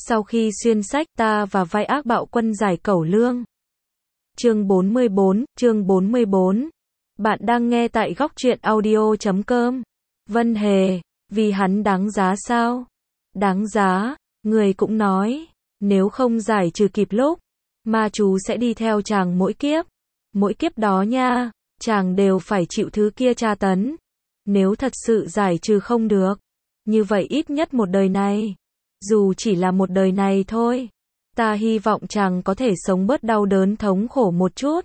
Sau khi xuyên sách ta và vai ác bạo quân giải cẩu lương. Chương 44. Bạn đang nghe tại góc truyện audio.com. Vân Hề, vì hắn đáng giá sao? Đáng giá, người cũng nói, nếu không giải trừ kịp lúc, ma chú sẽ đi theo chàng mỗi kiếp. Mỗi kiếp đó nha, chàng đều phải chịu thứ kia tra tấn. Nếu thật sự giải trừ không được, như vậy ít nhất một đời này, dù chỉ là một đời này thôi, ta hy vọng chàng có thể sống bớt đau đớn thống khổ một chút.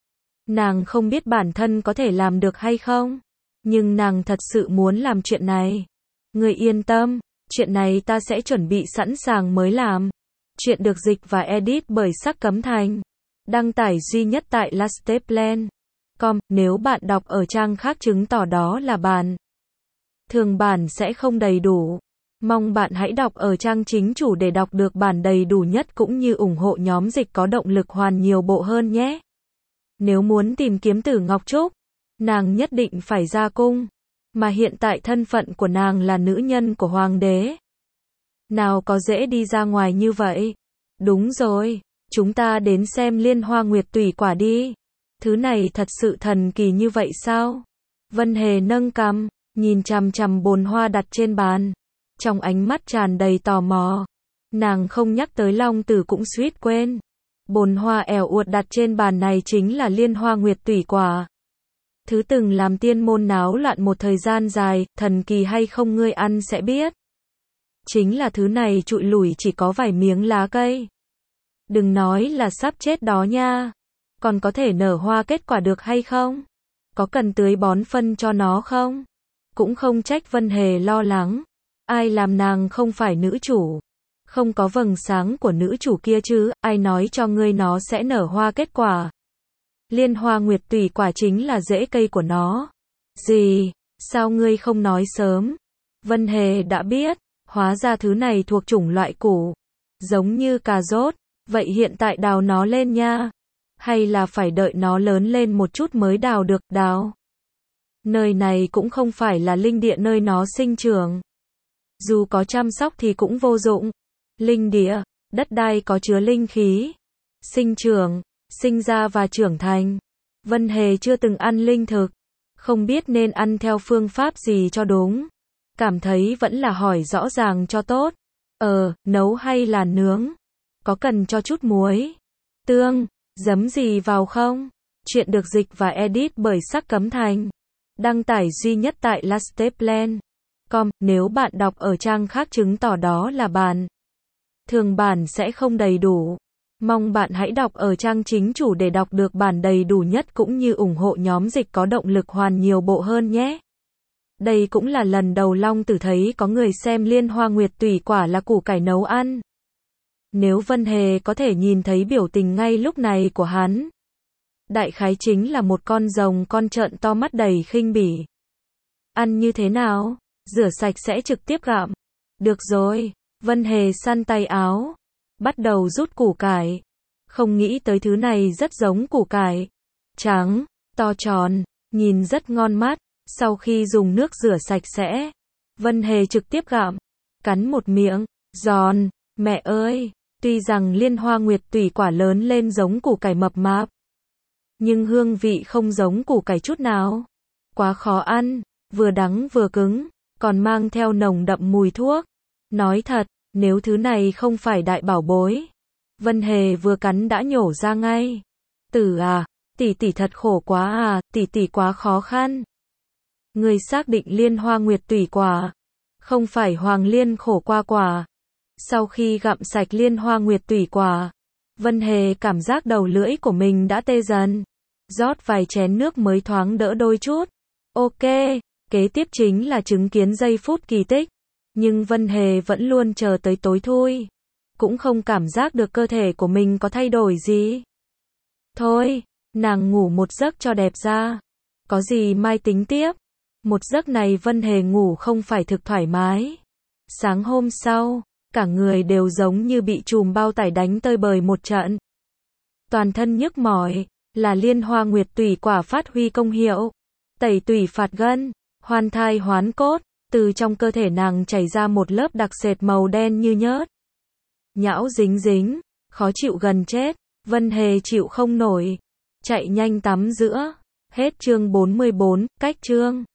Nàng không biết bản thân có thể làm được hay không, nhưng nàng thật sự muốn làm chuyện này. Người yên tâm, chuyện này ta sẽ chuẩn bị sẵn sàng mới làm. Chuyện được dịch và edit bởi Sắc Cấm Thành. Đăng tải duy nhất tại lasteplan.com. Nếu bạn đọc ở trang khác chứng tỏ đó là bản thường bản sẽ không đầy đủ. Mong bạn hãy đọc ở trang chính chủ để đọc được bản đầy đủ nhất cũng như ủng hộ nhóm dịch có động lực hoàn nhiều bộ hơn nhé. Nếu muốn tìm kiếm Tử Ngọc Trúc, nàng nhất định phải ra cung, mà hiện tại thân phận của nàng là nữ nhân của hoàng đế. Nào có dễ đi ra ngoài như vậy. Đúng rồi, chúng ta đến xem Liên Hoa Nguyệt Tùy Quả đi. Thứ này thật sự thần kỳ như vậy sao? Vân Hề nâng cằm, nhìn chằm chằm bồn hoa đặt trên bàn, trong ánh mắt tràn đầy tò mò. Nàng không nhắc tới Long Tử cũng suýt quên. Bồn hoa ẻo uột đặt trên bàn này chính là Liên Hoa Nguyệt Tùy Quả. Thứ từng làm tiên môn náo loạn một thời gian dài, thần kỳ hay không ngươi ăn sẽ biết. Chính là thứ này trụi lủi chỉ có vài miếng lá cây. Đừng nói là sắp chết đó nha. Còn có thể nở hoa kết quả được hay không? Có cần tưới bón phân cho nó không? Cũng không trách Vân Hề lo lắng. Ai làm nàng không phải nữ chủ? Không có vầng sáng của nữ chủ kia chứ, ai nói cho ngươi nó sẽ nở hoa kết quả? Liên Hoa Nguyệt Tùy Quả chính là rễ cây của nó. Gì? Sao ngươi không nói sớm? Vân Hề đã biết, hóa ra thứ này thuộc chủng loại củ, giống như cà rốt, vậy hiện tại đào nó lên nha. Hay là phải đợi nó lớn lên một chút mới đào được, đào? Nơi này cũng không phải là linh địa nơi nó sinh trưởng. Dù có chăm sóc thì cũng vô dụng. Linh địa, đất đai có chứa linh khí, sinh trưởng, sinh ra và trưởng thành. Vân Hề chưa từng ăn linh thực, không biết nên ăn theo phương pháp gì cho đúng. Cảm thấy vẫn là hỏi rõ ràng cho tốt. Nấu hay là nướng? Có cần cho chút muối, tương, giấm gì vào không? Chuyện được dịch và edit bởi Sắc Cấm Thành. Đăng tải duy nhất tại lasteplan.com. Nếu bạn đọc ở trang khác chứng tỏ đó là bản thường bản sẽ không đầy đủ. Mong bạn hãy đọc ở trang chính chủ để đọc được bản đầy đủ nhất cũng như ủng hộ nhóm dịch có động lực hoàn nhiều bộ hơn nhé. Đây cũng là lần đầu Long Tử thấy có người xem Liên Hoa Nguyệt Tùy Quả là củ cải nấu ăn. Nếu Vân Hề có thể nhìn thấy biểu tình ngay lúc này của hắn, đại khái chính là một con rồng con trợn to mắt đầy khinh bỉ. Ăn như thế nào? Rửa sạch sẽ trực tiếp gặm. Được rồi, Vân Hề săn tay áo, bắt đầu rút củ cải. Không nghĩ tới thứ này rất giống củ cải. Trắng, to tròn, nhìn rất ngon mắt. Sau khi dùng nước rửa sạch sẽ, Vân Hề trực tiếp gặm, cắn một miệng, giòn, mẹ ơi, tuy rằng Liên Hoa Nguyệt Tùy Quả lớn lên giống củ cải mập mạp, nhưng hương vị không giống củ cải chút nào. Quá khó ăn, vừa đắng vừa cứng, còn mang theo nồng đậm mùi thuốc. Nói thật, nếu thứ này không phải đại bảo bối, Vân Hề vừa cắn đã nhổ ra ngay. Tử à, tỷ tỷ thật khổ quá à, tỷ tỷ quá khó khăn. Ngươi xác định Liên Hoa Nguyệt Tùy Quả, không phải Hoàng Liên khổ qua quả. Sau khi gặm sạch Liên Hoa Nguyệt Tùy Quả, Vân Hề cảm giác đầu lưỡi của mình đã tê dần. Rót vài chén nước mới thoáng đỡ đôi chút. Ok, kế tiếp chính là chứng kiến giây phút kỳ tích. Nhưng Vân Hề vẫn luôn chờ tới tối thui. Cũng không cảm giác được cơ thể của mình có thay đổi gì. Thôi, nàng ngủ một giấc cho đẹp ra. Có gì mai tính tiếp. Một giấc này Vân Hề ngủ không phải thực thoải mái. Sáng hôm sau, cả người đều giống như bị chùm bao tải đánh tơi bời một trận. Toàn thân nhức mỏi, là Liên Hoa Nguyệt Tùy Quả phát huy công hiệu. Tẩy tủy phạt gân, hoan thai hoán cốt, từ trong cơ thể nàng chảy ra một lớp đặc sệt màu đen như nhớt. nhão dính dính, khó chịu gần chết, Vân Hề chịu không nổi, chạy nhanh tắm giữa. Hết chương 44, cách chương